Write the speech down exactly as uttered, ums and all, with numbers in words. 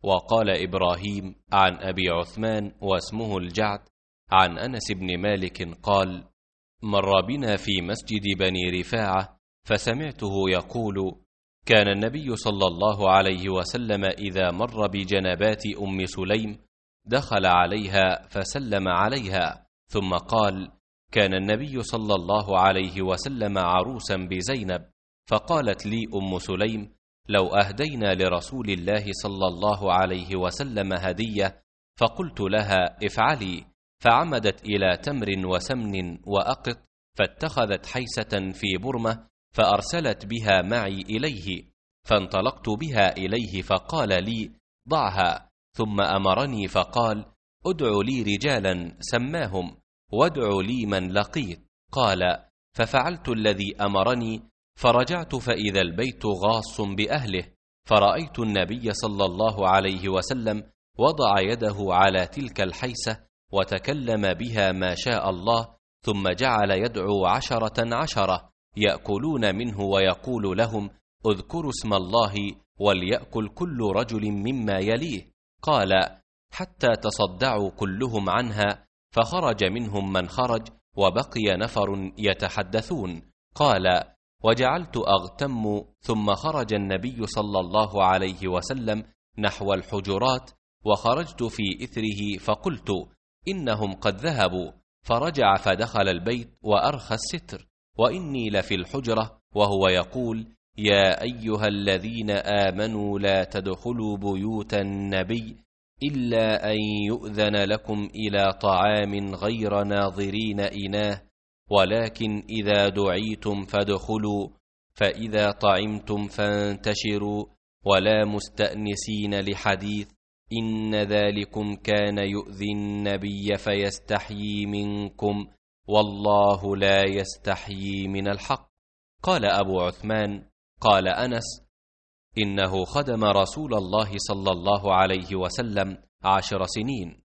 وقال إبراهيم عن أبي عثمان واسمه الجعد عن أنس بن مالك قال: مر بنا في مسجد بني رفاعة فسمعته يقول: كان النبي صلى الله عليه وسلم إذا مر بجنبات أم سليم دخل عليها فسلم عليها، ثم قال: كان النبي صلى الله عليه وسلم عروسا بزينب، فقالت لي أم سليم: لو أهدينا لرسول الله صلى الله عليه وسلم هدية، فقلت لها: افعلي، فعمدت إلى تمر وسمن وأقط، فاتخذت حيسة في برمة فأرسلت بها معي إليه، فانطلقت بها إليه فقال لي: ضعها، ثم أمرني فقال: ادع لي رجالا سماهم، وادع لي من لقيت. قال: ففعلت الذي أمرني، فرجعت فإذا البيت غاص بأهله، فرأيت النبي صلى الله عليه وسلم وضع يده على تلك الحيسة وتكلم بها ما شاء الله، ثم جعل يدعو عشرة عشرة يأكلون منه ويقول لهم: اذكروا اسم الله وليأكل كل رجل مما يليه. قال: حتى تصدعوا كلهم عنها، فخرج منهم من خرج وبقي نفر يتحدثون. قال: وجعلت أغتم، ثم خرج النبي صلى الله عليه وسلم نحو الحجرات، وخرجت في إثره فقلت: إنهم قد ذهبوا، فرجع فدخل البيت وأرخى الستر، وإني لفي الحجرة وهو يقول: يا أيها الذين آمنوا لا تدخلوا بيوت النبي إلا أن يؤذن لكم إلى طعام غير ناظرين إناه، ولكن إذا دعيتم فادخلوا، فإذا طعمتم فانتشروا، ولا مستأنسين لحديث، إن ذلكم كان يؤذي النبي فيستحيي منكم، والله لا يستحيي من الحق. قال أبو عثمان: قال أنس: إنه خدم رسول الله صلى الله عليه وسلم عشر سنين.